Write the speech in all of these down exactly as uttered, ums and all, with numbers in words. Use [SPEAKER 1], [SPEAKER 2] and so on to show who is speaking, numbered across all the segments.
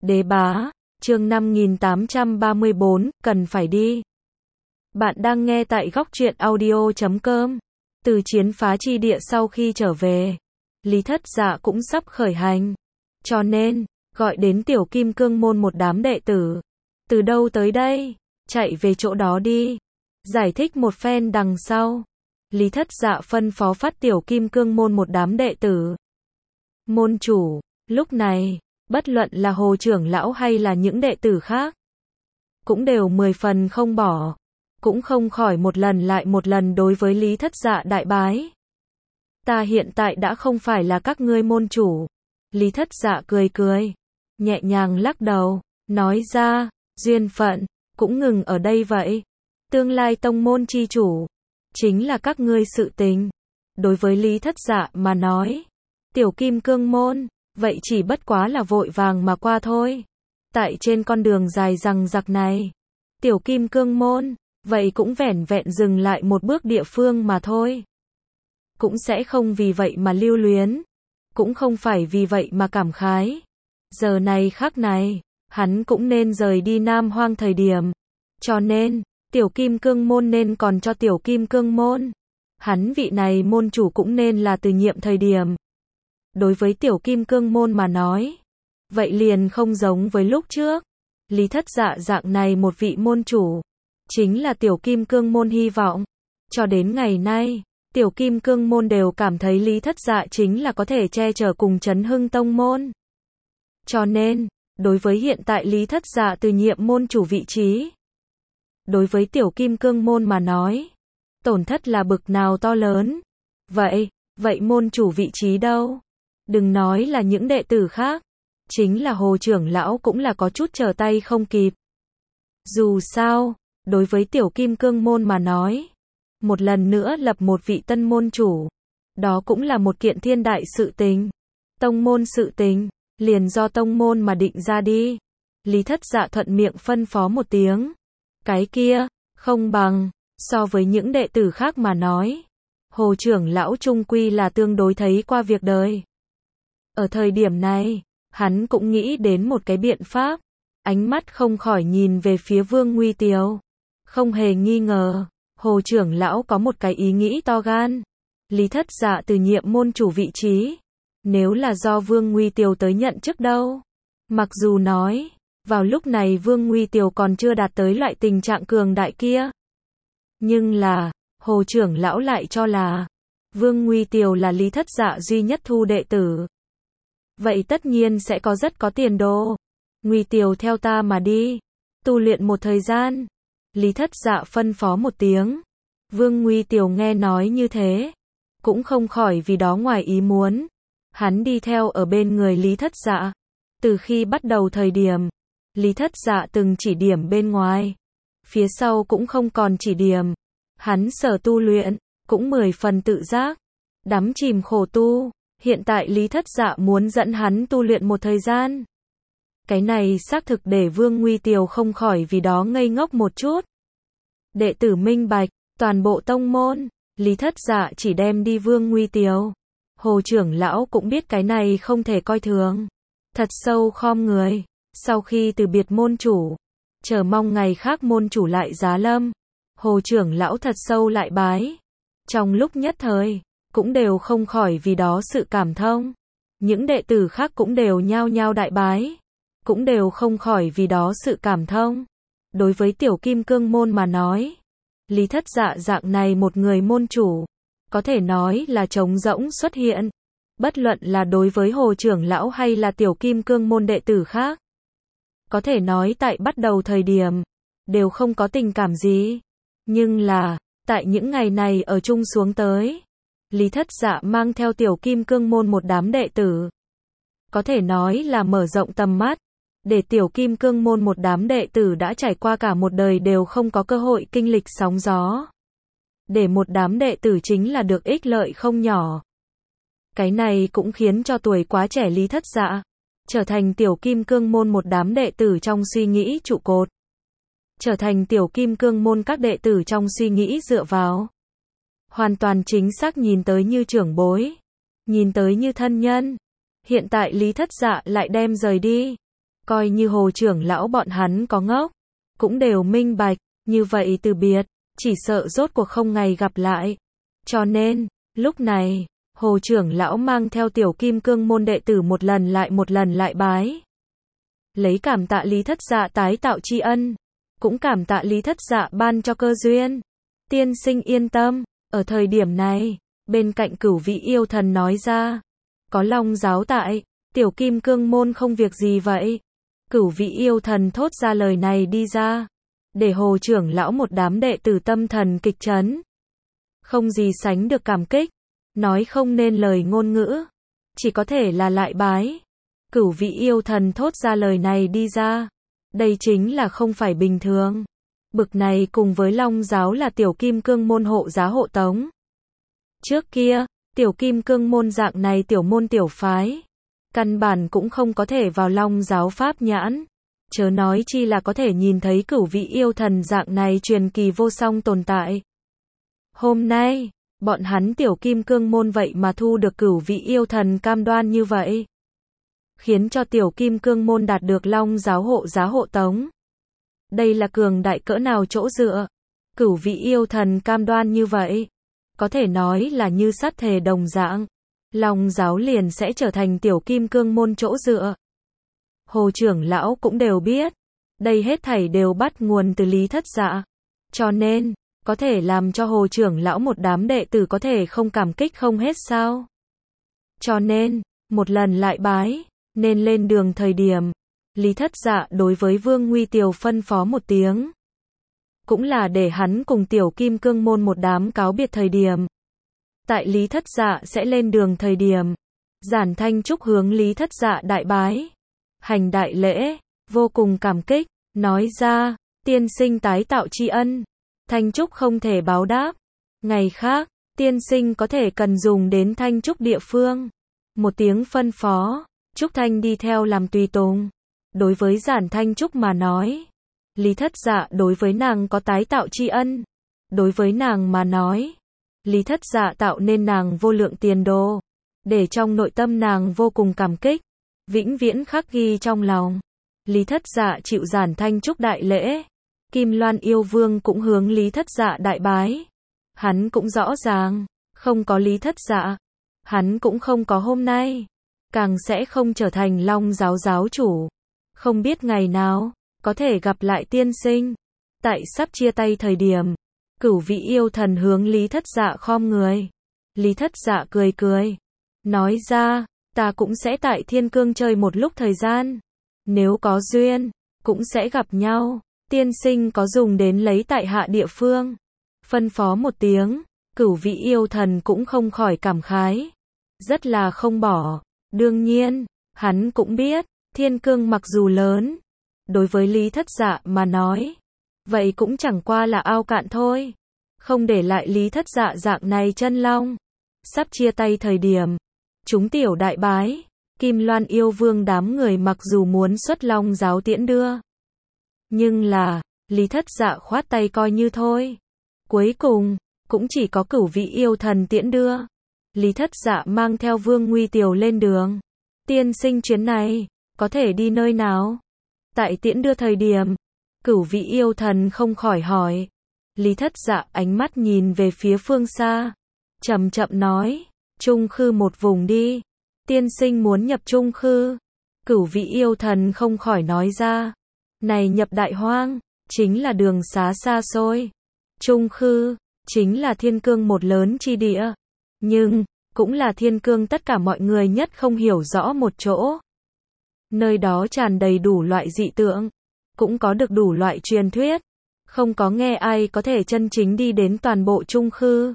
[SPEAKER 1] Đế bá, chương năm nghìn tám trăm ba mươi bốn, cần phải đi. Bạn đang nghe tại góc truyện audio chấm com. Từ chiến phá chi địa sau khi trở về, Lý Thất Dạ cũng sắp khởi hành. Cho nên, gọi đến tiểu kim cương môn một đám đệ tử. Từ đâu tới đây? Chạy về chỗ đó đi. Giải thích một phen đằng sau, Lý Thất Dạ phân phó phát tiểu kim cương môn một đám đệ tử. Môn chủ, lúc này, bất luận là Hồ trưởng lão hay là những đệ tử khác, cũng đều mười phần không bỏ, cũng không khỏi một lần lại một lần đối với Lý Thất Dạ đại bái. Ta hiện tại đã không phải là các ngươi môn chủ. Lý Thất Dạ cười cười, nhẹ nhàng lắc đầu, nói ra, duyên phận, cũng ngừng ở đây vậy. Tương lai tông môn chi chủ, chính là các ngươi sự tình. Đối với Lý Thất Dạ mà nói, tiểu kim cương môn, vậy chỉ bất quá là vội vàng mà qua thôi. Tại trên con đường dài dằng dặc này, tiểu kim cương môn, vậy cũng vẻn vẹn dừng lại một bước địa phương mà thôi. Cũng sẽ không vì vậy mà lưu luyến, cũng không phải vì vậy mà cảm khái. Giờ này khắc này, hắn cũng nên rời đi Nam Hoang thời điểm. Cho nên, tiểu kim cương môn nên còn cho tiểu kim cương môn. Hắn vị này môn chủ cũng nên là từ nhiệm thời điểm. Đối với tiểu kim cương môn mà nói, vậy liền không giống với lúc trước. Lý Thất Dạ dạng này một vị môn chủ, chính là tiểu kim cương môn hy vọng. Cho đến ngày nay, tiểu kim cương môn đều cảm thấy Lý Thất Dạ chính là có thể che chở cùng Chấn Hưng tông môn. Cho nên, đối với hiện tại Lý Thất Dạ từ nhiệm môn chủ vị trí, đối với tiểu kim cương môn mà nói, tổn thất là bực nào to lớn. Vậy, vậy môn chủ vị trí đâu? Đừng nói là những đệ tử khác, chính là Hồ trưởng lão cũng là có chút trở tay không kịp. Dù sao, đối với tiểu kim cương môn mà nói, một lần nữa lập một vị tân môn chủ, đó cũng là một kiện thiên đại sự tình. Tông môn sự tình, liền do tông môn mà định ra đi. Lý Thất Dạ thuận miệng phân phó một tiếng. Cái kia, không bằng, so với những đệ tử khác mà nói, Hồ trưởng lão trung quy là tương đối thấy qua việc đời. Ở thời điểm này, hắn cũng nghĩ đến một cái biện pháp, ánh mắt không khỏi nhìn về phía Vương Nguy Tiều. Không hề nghi ngờ, Hồ trưởng lão có một cái ý nghĩ to gan. Lý Thất Dạ từ nhiệm môn chủ vị trí, nếu là do Vương Nguy Tiều tới nhận chức đâu. Mặc dù nói, vào lúc này Vương Nguy Tiều còn chưa đạt tới loại tình trạng cường đại kia. Nhưng là, Hồ trưởng lão lại cho là, Vương Nguy Tiều là Lý Thất Dạ duy nhất thu đệ tử. Vậy tất nhiên sẽ có rất có tiền đồ. Nguy Tiều theo ta mà đi, tu luyện một thời gian. Lý Thất Dạ phân phó một tiếng. Vương Nguy Tiều nghe nói như thế, cũng không khỏi vì đó ngoài ý muốn. Hắn đi theo ở bên người Lý Thất Dạ. Từ khi bắt đầu thời điểm, Lý Thất Dạ từng chỉ điểm bên ngoài, phía sau cũng không còn chỉ điểm. Hắn sở tu luyện, cũng mười phần tự giác, đắm chìm khổ tu. Hiện tại Lý Thất Dạ muốn dẫn hắn tu luyện một thời gian. Cái này xác thực để Vương Nguy Tiều không khỏi vì đó ngây ngốc một chút. Đệ tử minh bạch, toàn bộ tông môn, Lý Thất Dạ chỉ đem đi Vương Nguy Tiều. Hồ trưởng lão cũng biết cái này không thể coi thường. Thật sâu khom người, sau khi từ biệt môn chủ, chờ mong ngày khác môn chủ lại giá lâm. Hồ trưởng lão thật sâu lại bái. Trong lúc nhất thời, cũng đều không khỏi vì đó sự cảm thông. Những đệ tử khác cũng đều nhao nhao đại bái, cũng đều không khỏi vì đó sự cảm thông. Đối với tiểu kim cương môn mà nói, Lý Thất Dạ dạng này một người môn chủ, có thể nói là trống rỗng xuất hiện. Bất luận là đối với Hồ trưởng lão hay là tiểu kim cương môn đệ tử khác, có thể nói tại bắt đầu thời điểm, đều không có tình cảm gì. Nhưng là, tại những ngày này ở chung xuống tới, Lý Thất Dạ mang theo tiểu kim cương môn một đám đệ tử, có thể nói là mở rộng tầm mắt, để tiểu kim cương môn một đám đệ tử đã trải qua cả một đời đều không có cơ hội kinh lịch sóng gió. Để một đám đệ tử chính là được ích lợi không nhỏ. Cái này cũng khiến cho tuổi quá trẻ Lý Thất Dạ trở thành tiểu kim cương môn một đám đệ tử trong suy nghĩ trụ cột. Trở thành tiểu kim cương môn các đệ tử trong suy nghĩ dựa vào. Hoàn toàn chính xác nhìn tới như trưởng bối, nhìn tới như thân nhân. Hiện tại Lý Thất Dạ lại đem rời đi. Coi như Hồ trưởng lão bọn hắn có ngốc, cũng đều minh bạch, như vậy từ biệt, chỉ sợ rốt cuộc không ngày gặp lại. Cho nên, lúc này, Hồ trưởng lão mang theo tiểu kim cương môn đệ tử một lần lại một lần lại bái. Lấy cảm tạ Lý Thất Dạ tái tạo tri ân, cũng cảm tạ Lý Thất Dạ ban cho cơ duyên. Tiên sinh yên tâm, ở thời điểm này, bên cạnh Cửu Vị Yêu Thần nói ra, có Long giáo tại, tiểu kim cương môn không việc gì vậy. Cửu Vị Yêu Thần thốt ra lời này đi ra, để Hồ trưởng lão một đám đệ tử tâm thần kịch chấn. Không gì sánh được cảm kích, nói không nên lời ngôn ngữ, chỉ có thể là lại bái. Cửu Vị Yêu Thần thốt ra lời này đi ra, đây chính là không phải bình thường. Bực này cùng với Long giáo là tiểu kim cương môn hộ giá hộ tống. Trước kia, tiểu kim cương môn dạng này tiểu môn tiểu phái, căn bản cũng không có thể vào Long giáo pháp nhãn, chớ nói chi là có thể nhìn thấy Cửu Vị Yêu Thần dạng này truyền kỳ vô song tồn tại. Hôm nay, bọn hắn tiểu kim cương môn vậy mà thu được Cửu Vị Yêu Thần cam đoan như vậy, khiến cho tiểu kim cương môn đạt được Long giáo hộ giá hộ tống. Đây là cường đại cỡ nào chỗ dựa? Cửu Vị Yêu Thần cam đoan như vậy, có thể nói là như sắt thề đồng dạng, Long giáo liền sẽ trở thành tiểu kim cương môn chỗ dựa. Hồ trưởng lão cũng đều biết, đây hết thảy đều bắt nguồn từ Lý Thất Dạ, cho nên, có thể làm cho Hồ trưởng lão một đám đệ tử có thể không cảm kích không hết sao. Cho nên, một lần lại bái, nên lên đường thời điểm, Lý Thất Dạ đối với Vương Nguy Tiều phân phó một tiếng. Cũng là để hắn cùng tiểu kim cương môn một đám cáo biệt thời điểm. Tại Lý Thất Dạ sẽ lên đường thời điểm, Giản Thanh Trúc hướng Lý Thất Dạ đại bái, hành đại lễ, vô cùng cảm kích, nói ra, tiên sinh tái tạo tri ân, Thanh Trúc không thể báo đáp. Ngày khác, tiên sinh có thể cần dùng đến Thanh Trúc địa phương. Một tiếng phân phó, Trúc Thanh đi theo làm tùy tùng. Đối với Giản Thanh Trúc mà nói, Lý Thất Dạ đối với nàng có tái tạo tri ân. Đối với nàng mà nói, Lý Thất Dạ tạo nên nàng vô lượng tiền đồ, để trong nội tâm nàng vô cùng cảm kích, vĩnh viễn khắc ghi trong lòng. Lý Thất Dạ chịu Giản Thanh Trúc đại lễ, Kim Loan yêu vương cũng hướng Lý Thất Dạ đại bái. Hắn cũng rõ ràng, không có Lý Thất Dạ, hắn cũng không có hôm nay, càng sẽ không trở thành Long giáo giáo chủ. Không biết ngày nào có thể gặp lại tiên sinh. Tại sắp chia tay thời điểm, Cửu Vị Yêu Thần hướng Lý Thất Dạ khom người. Lý Thất Dạ cười cười, nói ra, ta cũng sẽ tại Thiên Cương chơi một lúc thời gian. Nếu có duyên, cũng sẽ gặp nhau. Tiên sinh có dùng đến lấy tại hạ địa phương. Phân phó một tiếng, Cửu Vị Yêu Thần cũng không khỏi cảm khái. Rất là không bỏ. Đương nhiên, hắn cũng biết, Thiên Cương mặc dù lớn, đối với Lý Thất Dạ mà nói, vậy cũng chẳng qua là ao cạn thôi. Không để lại Lý Thất Dạ dạng này chân long. Sắp chia tay thời điểm, chúng tiểu đại bái, Kim Loan yêu vương đám người mặc dù muốn xuất Long giáo tiễn đưa, nhưng là, Lý Thất Dạ khoát tay coi như thôi. Cuối cùng, cũng chỉ có Cửu Vị Yêu Thần tiễn đưa. Lý Thất Dạ mang theo Vương Nguy Tiều lên đường. Tiên sinh chuyến này, có thể đi nơi nào? Tại tiễn đưa thời điểm, Cửu Vị Yêu Thần không khỏi hỏi. Lý Thất Dạ ánh mắt nhìn về phía phương xa, chậm chậm nói, Trung Khư một vùng đi. Tiên sinh muốn nhập Trung Khư. Cửu Vị Yêu Thần không khỏi nói ra, này nhập Đại Hoang, chính là đường xá xa xôi. Trung Khư, chính là Thiên Cương một lớn chi địa, nhưng, cũng là Thiên Cương tất cả mọi người nhất không hiểu rõ một chỗ. Nơi đó tràn đầy đủ loại dị tượng, cũng có được đủ loại truyền thuyết, không có nghe ai có thể chân chính đi đến toàn bộ Trung Khư.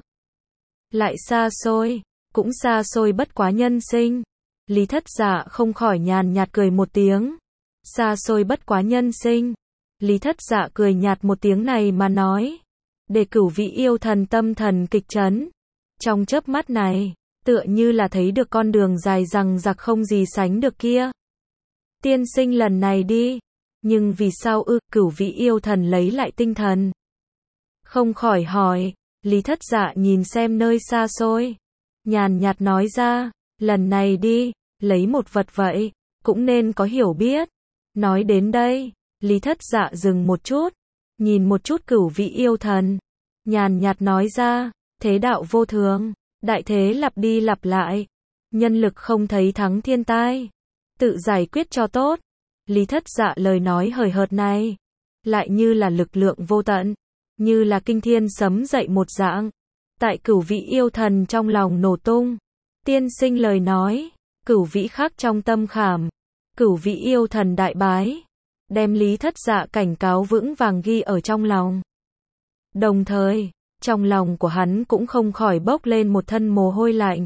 [SPEAKER 1] Lại xa xôi, cũng xa xôi bất quá nhân sinh. Lý Thất Dạ không khỏi nhàn nhạt cười một tiếng. Xa xôi bất quá nhân sinh. Lý Thất Dạ cười nhạt một tiếng này mà nói, để Cửu Vị Yêu Thần tâm thần kịch chấn. Trong chớp mắt này, tựa như là thấy được con đường dài rằng giặc không gì sánh được kia. Tiên sinh lần này đi, nhưng vì sao ư? Cửu Vị Yêu Thần lấy lại tinh thần, không khỏi hỏi. Lý Thất Dạ nhìn xem nơi xa xôi, nhàn nhạt nói ra, lần này đi, lấy một vật vậy, cũng nên có hiểu biết. Nói đến đây, Lý Thất Dạ dừng một chút, nhìn một chút Cửu Vị Yêu Thần, nhàn nhạt nói ra, thế đạo vô thường, đại thế lặp đi lặp lại, nhân lực không thấy thắng thiên tai, tự giải quyết cho tốt. Lý Thất Dạ lời nói hời hợt này, lại như là lực lượng vô tận, như là kinh thiên sấm dậy một dạng, tại Cửu Vị Yêu Thần trong lòng nổ tung. Tiên sinh lời nói, Cửu Vĩ khắc trong tâm khảm, Cửu Vị Yêu Thần đại bái, đem Lý Thất Dạ cảnh cáo vững vàng ghi ở trong lòng. Đồng thời, trong lòng của hắn cũng không khỏi bốc lên một thân mồ hôi lạnh.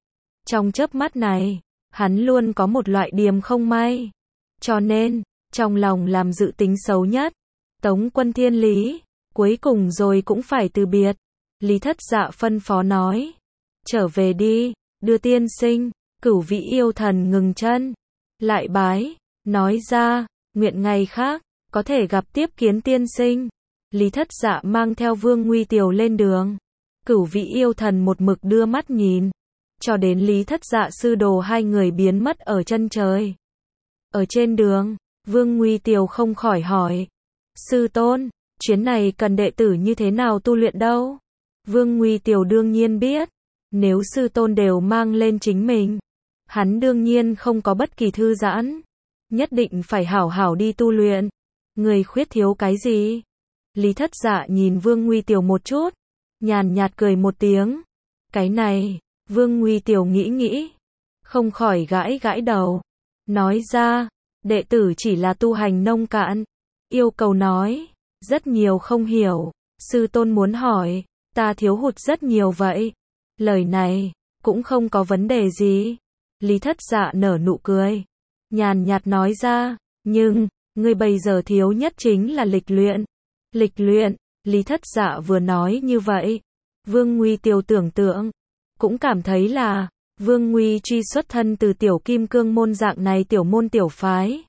[SPEAKER 1] Trong chớp mắt này, hắn luôn có một loại điềm không may, cho nên, trong lòng làm dự tính xấu nhất. Tống Quân Thiên Lý, cuối cùng rồi cũng phải từ biệt. Lý Thất Dạ phân phó nói, trở về đi, đưa tiên sinh. Cửu Vị Yêu Thần ngừng chân, lại bái, nói ra, nguyện ngày khác, có thể gặp tiếp kiến tiên sinh. Lý Thất Dạ mang theo Vương Nguy Tiều lên đường. Cửu Vị Yêu Thần một mực đưa mắt nhìn, cho đến Lý Thất Dạ sư đồ hai người biến mất ở chân trời. Ở trên đường, Vương Nguy Tiều không khỏi hỏi, sư tôn, chuyến này cần đệ tử như thế nào tu luyện đâu? Vương Nguy Tiều đương nhiên biết, nếu sư tôn đều mang lên chính mình, hắn đương nhiên không có bất kỳ thư giãn, nhất định phải hảo hảo đi tu luyện. Người khuyết thiếu cái gì? Lý Thất Dạ nhìn Vương Nguy Tiều một chút, nhàn nhạt cười một tiếng. Cái này, Vương Nguy Tiều nghĩ nghĩ, không khỏi gãi gãi đầu, nói ra, đệ tử chỉ là tu hành nông cạn, yêu cầu nói, rất nhiều không hiểu, sư tôn muốn hỏi, ta thiếu hụt rất nhiều vậy. Lời này, cũng không có vấn đề gì. Lý Thất Dạ nở nụ cười, nhàn nhạt nói ra, nhưng, ngươi bây giờ thiếu nhất chính là lịch luyện. Lịch luyện, Lý Thất Dạ vừa nói như vậy, Vương Nguy Tiều tưởng tượng, cũng cảm thấy là, Vương Nguy truy xuất thân từ tiểu kim cương môn dạng này tiểu môn tiểu phái.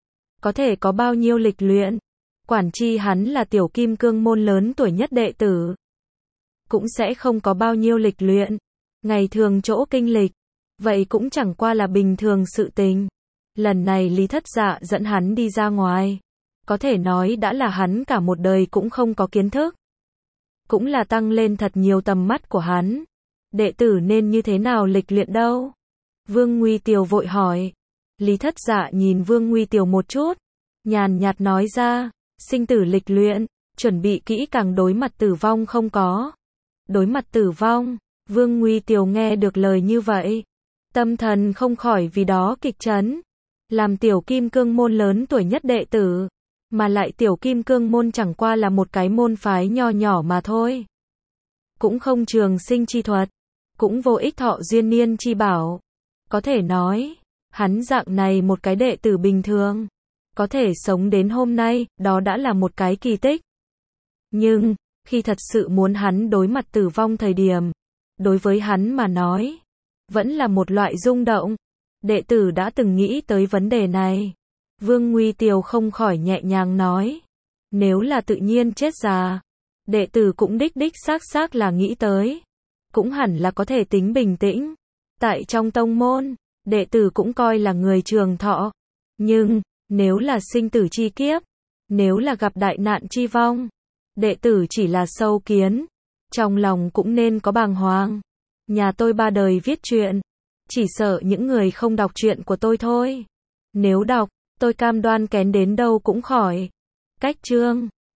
[SPEAKER 1] Có thể có bao nhiêu lịch luyện, quản chi hắn là tiểu kim cương môn lớn tuổi nhất đệ tử. Cũng sẽ không có bao nhiêu lịch luyện, ngày thường chỗ kinh lịch, vậy cũng chẳng qua là bình thường sự tình. Lần này Lý Thất Dạ dẫn hắn đi ra ngoài, có thể nói đã là hắn cả một đời cũng không có kiến thức. Cũng là tăng lên thật nhiều tầm mắt của hắn. Đệ tử nên như thế nào lịch luyện đâu? Vương Nguy Tiều vội hỏi. Lý Thất Dạ nhìn Vương Nguy Tiều một chút, nhàn nhạt nói ra, sinh tử lịch luyện, chuẩn bị kỹ càng đối mặt tử vong không có. Đối mặt tử vong, Vương Nguy Tiều nghe được lời như vậy, tâm thần không khỏi vì đó kịch chấn. Làm tiểu kim cương môn lớn tuổi nhất đệ tử, mà lại tiểu kim cương môn chẳng qua là một cái môn phái nho nhỏ mà thôi. Cũng không trường sinh chi thuật, cũng vô ích thọ duyên niên chi bảo. Có thể nói, hắn dạng này một cái đệ tử bình thường, có thể sống đến hôm nay, đó đã là một cái kỳ tích. Nhưng, khi thật sự muốn hắn đối mặt tử vong thời điểm, đối với hắn mà nói, vẫn là một loại rung động. Đệ tử đã từng nghĩ tới vấn đề này. Vương Nguy Tiều không khỏi nhẹ nhàng nói, nếu là tự nhiên chết già, đệ tử cũng đích đích xác xác là nghĩ tới, cũng hẳn là có thể tính bình tĩnh. Tại trong tông môn, đệ tử cũng coi là người trường thọ, nhưng nếu là sinh tử chi kiếp, nếu là gặp đại nạn chi vong, đệ tử chỉ là sâu kiến, trong lòng cũng nên có bàng hoàng. Nhà tôi ba đời viết truyện, chỉ sợ những người không đọc truyện của tôi thôi. Nếu đọc, tôi cam đoan kén đến đâu cũng khỏi. Cách chương